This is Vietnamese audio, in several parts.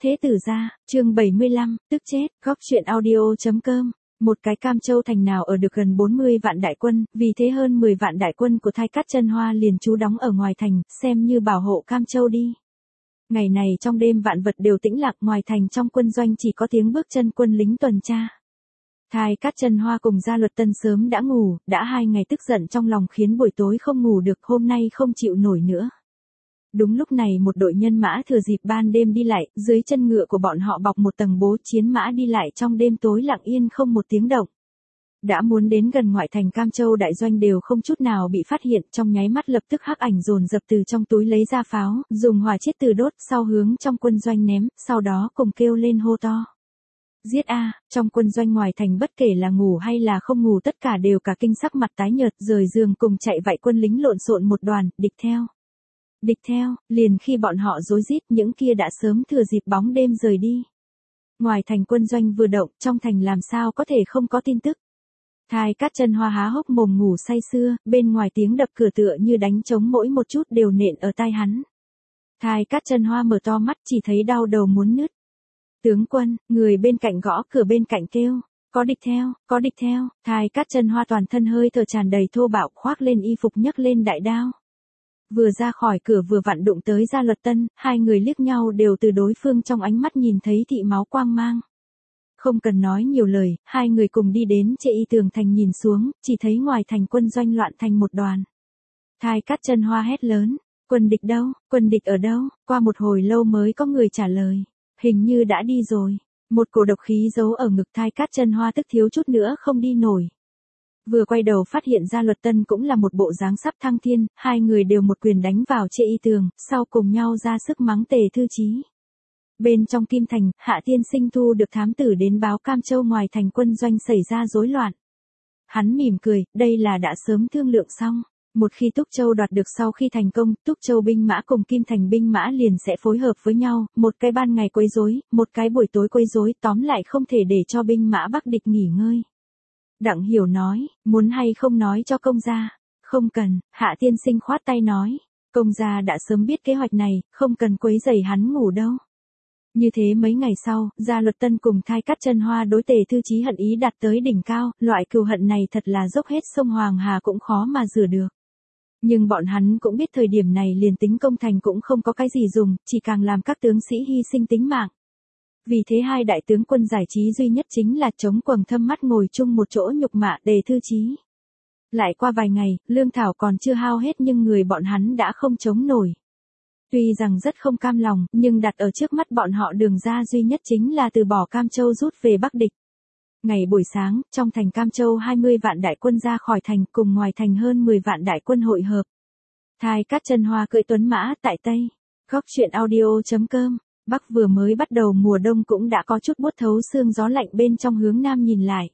Thế tử gia, chương 75, tức chết, góc chuyện audio.com. Một cái Cam Châu thành nào ở được gần 40 vạn đại quân, vì thế hơn 10 vạn đại quân của Thai Cát Chân Hoa liền trú đóng ở ngoài thành, xem như bảo hộ Cam Châu đi. Ngày này trong đêm vạn vật đều tĩnh lặng, ngoài thành trong quân doanh chỉ có tiếng bước chân quân lính tuần tra. Thai Cát Chân Hoa cùng Gia Luật Tân sớm đã ngủ, đã 2 ngày tức giận trong lòng khiến buổi tối không ngủ được, hôm nay không chịu nổi nữa. Đúng lúc này một đội nhân mã thừa dịp ban đêm đi lại, dưới chân ngựa của bọn họ bọc một tầng bố chiến mã đi lại trong đêm tối lặng yên không một tiếng động. Đã muốn đến gần ngoại thành Cam Châu đại doanh đều không chút nào bị phát hiện, trong nháy mắt lập tức hắc ảnh dồn dập từ trong túi lấy ra pháo, dùng hỏa chiết từ đốt, sau hướng trong quân doanh ném, sau đó cùng kêu lên hô to. Giết a! Trong quân doanh ngoài thành bất kể là ngủ hay là không ngủ tất cả đều cả kinh sắc mặt tái nhợt, rời giường cùng chạy vạy quân lính lộn xộn một đoàn, địch theo. Địch theo, liền khi bọn họ rối rít, những kia đã sớm thừa dịp bóng đêm rời đi. Ngoài thành quân doanh vừa động, trong thành làm sao có thể không có tin tức. Thai Cát Chân Hoa há hốc mồm ngủ say sưa, bên ngoài tiếng đập cửa tựa như đánh trống mỗi một chút đều nện ở tai hắn. Thai Cát Chân Hoa mở to mắt chỉ thấy đau đầu muốn nứt. Tướng quân, người bên cạnh gõ cửa bên cạnh kêu, có địch theo, có địch theo. Thai Cát Chân Hoa toàn thân hơi thở tràn đầy thô bạo, khoác lên y phục nhấc lên đại đao. Vừa ra khỏi cửa vừa vặn đụng tới Gia Luật Tân, hai người liếc nhau đều từ đối phương trong ánh mắt nhìn thấy thị máu quang mang. Không cần nói nhiều lời, hai người cùng đi đến Trệ Y tường thành nhìn xuống, chỉ thấy ngoài thành quân doanh loạn thành một đoàn. Thai Cát Chân Hoa hét lớn, quân địch đâu, quân địch ở đâu? Qua một hồi lâu mới có người trả lời, hình như đã đi rồi. Một cổ độc khí giấu ở ngực Thai Cát Chân Hoa tức thiếu chút nữa không đi nổi. Vừa quay đầu phát hiện Gia Luật Tân cũng là một bộ dáng sắp thăng thiên, hai người đều một quyền đánh vào Trệ Y tường, sau cùng nhau ra sức mắng Tề Thư Chí. Bên trong Kim Thành, Hạ Tiên Sinh thu được thám tử đến báo Cam Châu ngoài thành quân doanh xảy ra rối loạn. Hắn mỉm cười, đây là đã sớm thương lượng xong. Một khi Túc Châu đoạt được sau khi thành công, Túc Châu binh mã cùng Kim Thành binh mã liền sẽ phối hợp với nhau, một cái ban ngày quấy rối, một cái buổi tối quấy rối, tóm lại không thể để cho binh mã Bắc địch nghỉ ngơi. Đặng Hiểu nói, muốn hay không nói cho công gia? Không cần, Hạ Tiên Sinh khoát tay nói, công gia đã sớm biết kế hoạch này, không cần quấy rầy hắn ngủ đâu. Như thế mấy ngày sau, Gia Luật Tân cùng Thai Cát Chân Hoa đối Tề Thư Chí hận ý đạt tới đỉnh cao, loại cừu hận này thật là dốc hết sông Hoàng Hà cũng khó mà rửa được. Nhưng bọn hắn cũng biết thời điểm này liền tính công thành cũng không có cái gì dùng, chỉ càng làm các tướng sĩ hy sinh tính mạng. Vì thế hai đại tướng quân giải trí duy nhất chính là chống quầng thâm mắt ngồi chung một chỗ nhục mạ Tề Thư Chí. Lại qua vài ngày, lương thảo còn chưa hao hết nhưng người bọn hắn đã không chống nổi. Tuy rằng rất không cam lòng, nhưng đặt ở trước mắt bọn họ đường ra duy nhất chính là từ bỏ Cam Châu rút về Bắc địch. Ngày buổi sáng, trong thành Cam Châu 20 vạn đại quân ra khỏi thành, cùng ngoài thành hơn 10 vạn đại quân hội hợp. Thai Cát Chân Hoa cưỡi tuấn mã tại Tây. Góc chuyện audio.com. Bắc vừa mới bắt đầu mùa đông cũng đã có chút buốt thấu xương, gió lạnh bên trong hướng nam nhìn lại.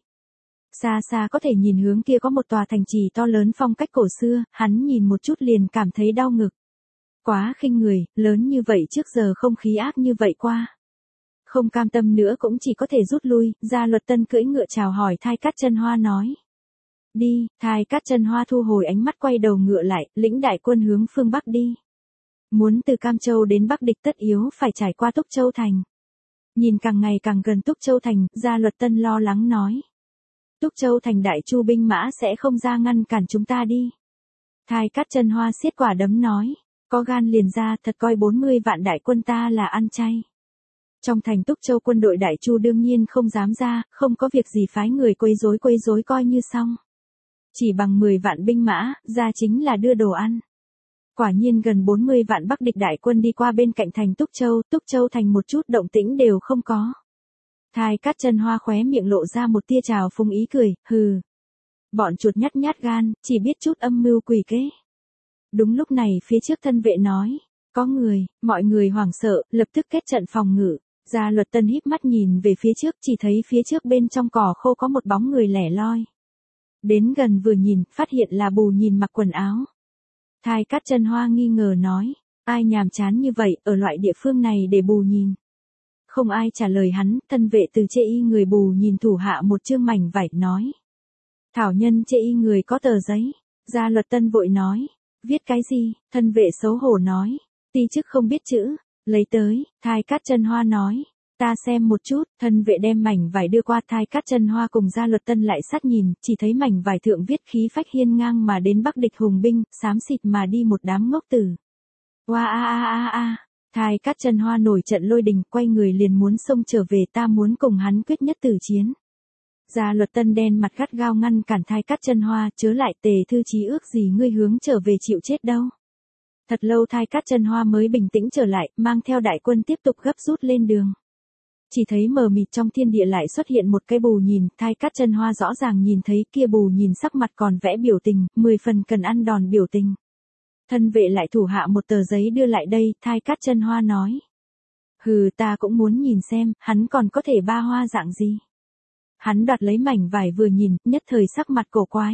Xa xa có thể nhìn hướng kia có một tòa thành trì to lớn phong cách cổ xưa, hắn nhìn một chút liền cảm thấy đau ngực. Quá khinh người, lớn như vậy trước giờ không khí ác như vậy qua. Không cam tâm nữa cũng chỉ có thể rút lui, Gia Luật Tân cưỡi ngựa chào hỏi Thai Cát Chân Hoa nói. Đi, Thai Cát Chân Hoa thu hồi ánh mắt quay đầu ngựa lại, lĩnh đại quân hướng phương Bắc đi. Muốn từ Cam Châu đến Bắc địch tất yếu phải trải qua Túc Châu thành. Nhìn càng ngày càng gần Túc Châu thành, Gia Luật Tân lo lắng nói. Túc Châu thành đại chu binh mã sẽ không ra ngăn cản chúng ta đi. Thai Cát Chân Hoa siết quả đấm nói. Có gan liền ra, thật coi 40 vạn đại quân ta là ăn chay. Trong thành Túc Châu quân đội đại chu đương nhiên không dám ra, không có việc gì phái người quấy rối coi như xong. Chỉ bằng 10 vạn binh mã, ra chính là đưa đồ ăn. Quả nhiên gần 40 vạn Bắc địch đại quân đi qua bên cạnh thành Túc Châu thành một chút động tĩnh đều không có. Thai Cát Chân Hoa khóe miệng lộ ra một tia trào phúng ý cười, hừ. Bọn chuột nhát gan, chỉ biết chút âm mưu quỷ kế. Đúng lúc này phía trước thân vệ nói, có người, mọi người hoảng sợ, lập tức kết trận phòng ngự. Gia Luật Tân híp mắt nhìn về phía trước, chỉ thấy phía trước bên trong cỏ khô có một bóng người lẻ loi. Đến gần vừa nhìn, phát hiện là Bù Nhìn mặc quần áo. Thai Cát Chân Hoa nghi ngờ nói, ai nhàm chán như vậy, ở loại địa phương này để Bù Nhìn. Không ai trả lời hắn, thân vệ từ Trệ Y người Bù Nhìn thủ hạ một chương mảnh vải nói. Thảo nhân Trệ Y người có tờ giấy. Gia Luật Tân vội nói. Viết cái gì? Thân vệ xấu hổ nói. Ti chức không biết chữ. Lấy tới, Thai Cát Chân Hoa nói. Ta xem một chút, thân vệ đem mảnh vải đưa qua. Thai Cát Chân Hoa cùng Gia Luật Tân lại sát nhìn, chỉ thấy mảnh vải thượng viết khí phách hiên ngang mà đến Bắc địch hùng binh, xám xịt mà đi một đám ngốc tử. Oa a a a a, Thai Cát Chân Hoa nổi trận lôi đình, quay người liền muốn xông trở về, ta muốn cùng hắn quyết nhất tử chiến. Gia Luật Tân đen mặt gắt gao ngăn cản Thai Cát Chân Hoa, chớ lại, Tề Thư Chí ước gì ngươi hướng trở về chịu chết đâu. Thật lâu Thai Cát Chân Hoa mới bình tĩnh trở lại, mang theo đại quân tiếp tục gấp rút lên đường. Chỉ thấy mờ mịt trong thiên địa lại xuất hiện một cái bù nhìn, Thai Cát Chân Hoa rõ ràng nhìn thấy kia bù nhìn sắc mặt còn vẽ biểu tình, 10 phần cần ăn đòn biểu tình. Thân vệ lại thủ hạ một tờ giấy đưa lại đây, Thai Cát Chân Hoa nói. Hừ, ta cũng muốn nhìn xem, hắn còn có thể ba hoa dạng gì. Hắn đoạt lấy mảnh vải vừa nhìn, nhất thời sắc mặt cổ quái.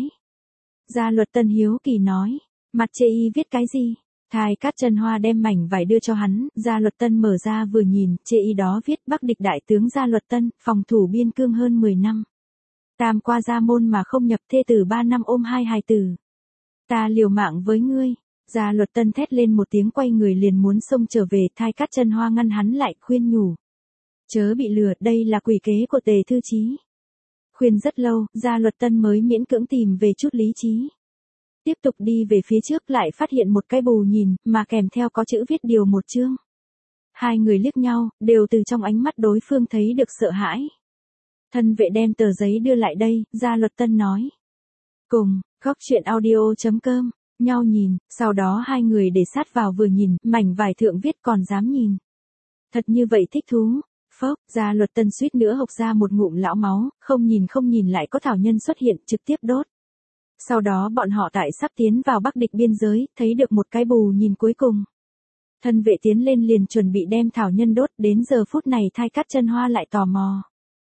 Gia Luật Tân hiếu kỳ nói, mặt chê y viết cái gì? Thai Cát Chân Hoa đem mảnh vải đưa cho hắn, Gia Luật Tân mở ra vừa nhìn, chê y đó viết Bắc địch đại tướng Gia Luật Tân, phòng thủ biên cương hơn 10 năm. Tam qua gia môn mà không nhập, thê tử 3 năm ôm 2 hài tử. Ta liều mạng với ngươi. Gia Luật Tân thét lên một tiếng, quay người liền muốn xông trở về, Thai Cát Chân Hoa ngăn hắn lại, khuyên nhủ. Chớ bị lừa, đây là quỷ kế của Tề Thư Chí. Khuyên rất lâu, Gia Luật Tân mới miễn cưỡng tìm về chút lý trí. Tiếp tục đi về phía trước lại phát hiện một cái bù nhìn, mà kèm theo có chữ viết điều một chương. Hai người liếc nhau, đều từ trong ánh mắt đối phương thấy được sợ hãi. Thân vệ đem tờ giấy đưa lại đây, Gia Luật Tân nói. Cùng, goctruyện.audio.com, nhau nhìn, sau đó hai người để sát vào vừa nhìn, mảnh vải thượng viết còn dám nhìn. Thật như vậy thích thú. Phốc, Gia Luật Tân suýt nữa hộc ra một ngụm lão máu, không nhìn lại có thảo nhân xuất hiện, trực tiếp đốt. Sau đó bọn họ tại sắp tiến vào Bắc địch biên giới, thấy được một cái bù nhìn cuối cùng. Thân vệ tiến lên liền chuẩn bị đem thảo nhân đốt, đến giờ phút này Thai Cát Chân Hoa lại tò mò.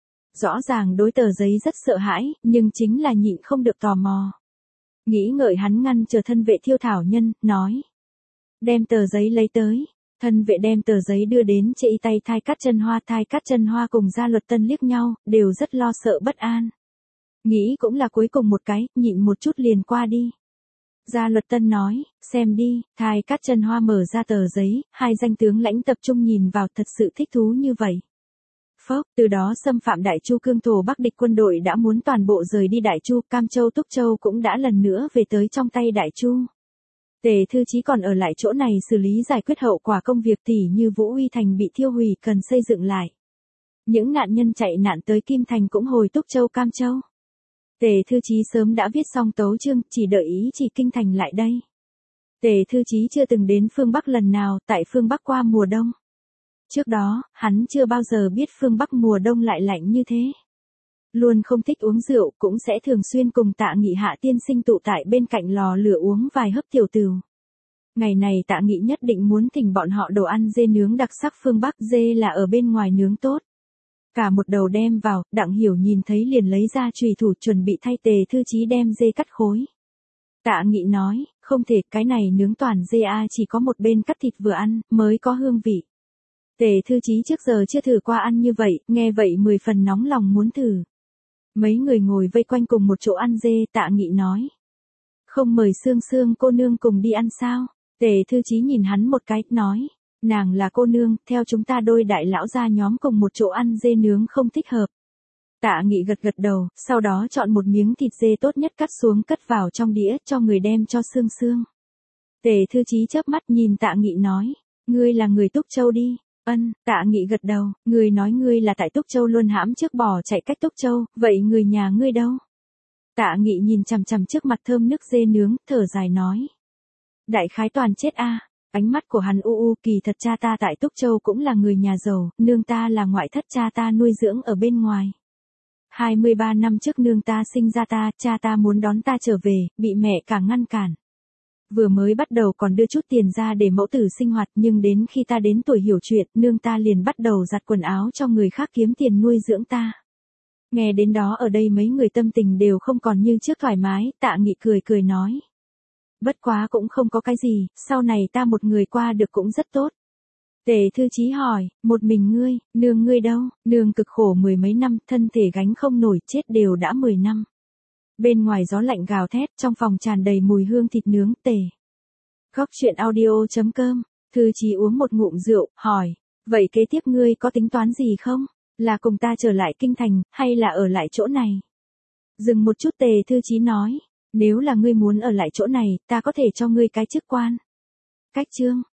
Rõ ràng đối tờ giấy rất sợ hãi, nhưng chính là nhịn không được tò mò. Nghĩ ngợi hắn ngăn chờ thân vệ thiêu thảo nhân, nói. Đem tờ giấy lấy tới. Thân vệ đem tờ giấy đưa đến chê y tay Thai Cát Chân Hoa. Thai Cát Chân Hoa cùng Gia Luật Tân liếc nhau, đều rất lo sợ bất an. Nghĩ cũng là cuối cùng một cái, nhịn một chút liền qua đi. Gia Luật Tân nói, xem đi. Thai Cát Chân Hoa mở ra tờ giấy, hai danh tướng lãnh tập trung nhìn vào, thật sự thích thú như vậy. Phốc, từ đó xâm phạm Đại Chu cương thổ Bắc địch quân đội đã muốn toàn bộ rời đi Đại Chu, Cam Châu Túc Châu cũng đã lần nữa về tới trong tay Đại Chu. Tề Thư Chí còn ở lại chỗ này xử lý giải quyết hậu quả công việc, tỉ như Vũ Uy Thành bị thiêu hủy cần xây dựng lại. Những nạn nhân chạy nạn tới Kim Thành cũng hồi Túc Châu Cam Châu. Tề Thư Chí sớm đã viết xong tấu chương, chỉ đợi ý chỉ Kinh Thành lại đây. Tề Thư Chí chưa từng đến phương Bắc lần nào, tại phương Bắc qua mùa đông. Trước đó, hắn chưa bao giờ biết phương Bắc mùa đông lại lạnh như thế. Luôn không thích uống rượu, cũng sẽ thường xuyên cùng Tạ Nghị Hạ tiên sinh tụ tại bên cạnh lò lửa uống vài hớp tiểu tửu. Ngày này Tạ Nghị nhất định muốn thỉnh bọn họ đồ ăn dê nướng đặc sắc phương Bắc, dê là ở bên ngoài nướng tốt. Cả một đầu đem vào, Đặng Hiểu nhìn thấy liền lấy ra chùy thủ chuẩn bị thay Tề Thư Chí đem dê cắt khối. Tạ Nghị nói, không thể, cái này nướng toàn dê chỉ có một bên cắt thịt vừa ăn, mới có hương vị. Tề Thư Chí trước giờ chưa thử qua ăn như vậy, nghe vậy 10 phần nóng lòng muốn thử. Mấy người ngồi vây quanh cùng một chỗ ăn dê, Tạ Nghị nói. Không mời Sương Sương cô nương cùng đi ăn sao? Tề Thư Chí nhìn hắn một cái, nói. Nàng là cô nương, theo chúng ta đôi đại lão gia nhóm cùng một chỗ ăn dê nướng không thích hợp. Tạ Nghị gật gật đầu, sau đó chọn một miếng thịt dê tốt nhất cắt xuống cất vào trong đĩa cho người đem cho Sương Sương. Tề Thư Chí chớp mắt nhìn Tạ Nghị nói. Ngươi là người Túc Châu đi. Ân, Tạ Nghị gật đầu, ngươi nói ngươi là tại Túc Châu luôn hãm trước bò chạy cách Túc Châu, vậy người nhà ngươi đâu? Tạ Nghị nhìn chằm chằm trước mặt thơm nước dê nướng, thở dài nói. Đại khái toàn chết Ánh mắt của hắn u kỳ thật cha ta tại Túc Châu cũng là người nhà giàu, nương ta là ngoại thất cha ta nuôi dưỡng ở bên ngoài. 23 năm trước nương ta sinh ra ta, cha ta muốn đón ta trở về, bị mẹ cả ngăn cản. Vừa mới bắt đầu còn đưa chút tiền ra để mẫu tử sinh hoạt, nhưng đến khi ta đến tuổi hiểu chuyện, nương ta liền bắt đầu giặt quần áo cho người khác kiếm tiền nuôi dưỡng ta. Nghe đến đó ở đây mấy người tâm tình đều không còn như trước thoải mái, Tạ Nghị cười nói. Bất quá cũng không có cái gì, sau này ta một người qua được cũng rất tốt. Tề Thư Chí hỏi, một mình ngươi, nương ngươi đâu? Nương cực khổ 10 mấy năm, thân thể gánh không nổi, chết đều đã 10 năm. Bên ngoài gió lạnh gào thét, trong phòng tràn đầy mùi hương thịt nướng. Goctruyện.audio.com Thư Chí uống một ngụm rượu, hỏi, vậy kế tiếp ngươi có tính toán gì không? Là cùng ta trở lại kinh thành, hay là ở lại chỗ này? Dừng một chút Tề Thư Chí nói, nếu là ngươi muốn ở lại chỗ này, ta có thể cho ngươi cái chức quan. Cách chương.